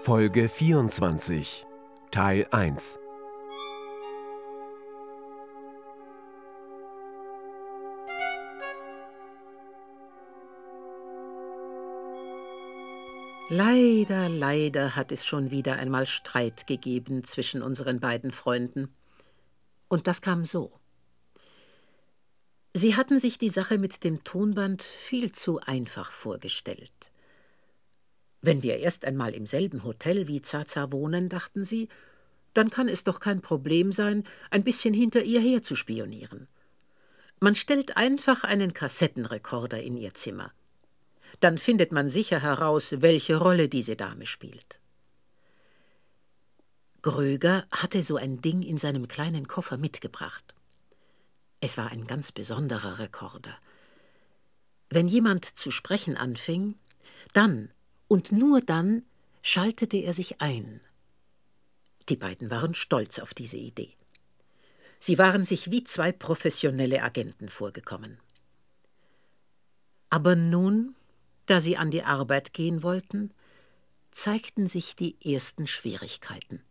Folge 24, Teil 1. Leider hat es schon wieder einmal Streit gegeben zwischen unseren beiden Freunden. Und das kam so. Sie hatten sich die Sache mit dem Tonband viel zu einfach vorgestellt. Wenn wir erst einmal im selben Hotel wie Zaza wohnen, dachten sie, dann kann es doch kein Problem sein, ein bisschen hinter ihr her zu spionieren. Man stellt einfach einen Kassettenrekorder in ihr Zimmer. Dann findet man sicher heraus, welche Rolle diese Dame spielt. Gröger hatte so ein Ding in seinem kleinen Koffer mitgebracht. Es war ein ganz besonderer Rekorder. Wenn jemand zu sprechen anfing, dann und nur dann schaltete er sich ein. Die beiden waren stolz auf diese Idee. Sie waren sich wie zwei professionelle Agenten vorgekommen. Aber nun, da sie an die Arbeit gehen wollten, zeigten sich die ersten Schwierigkeiten.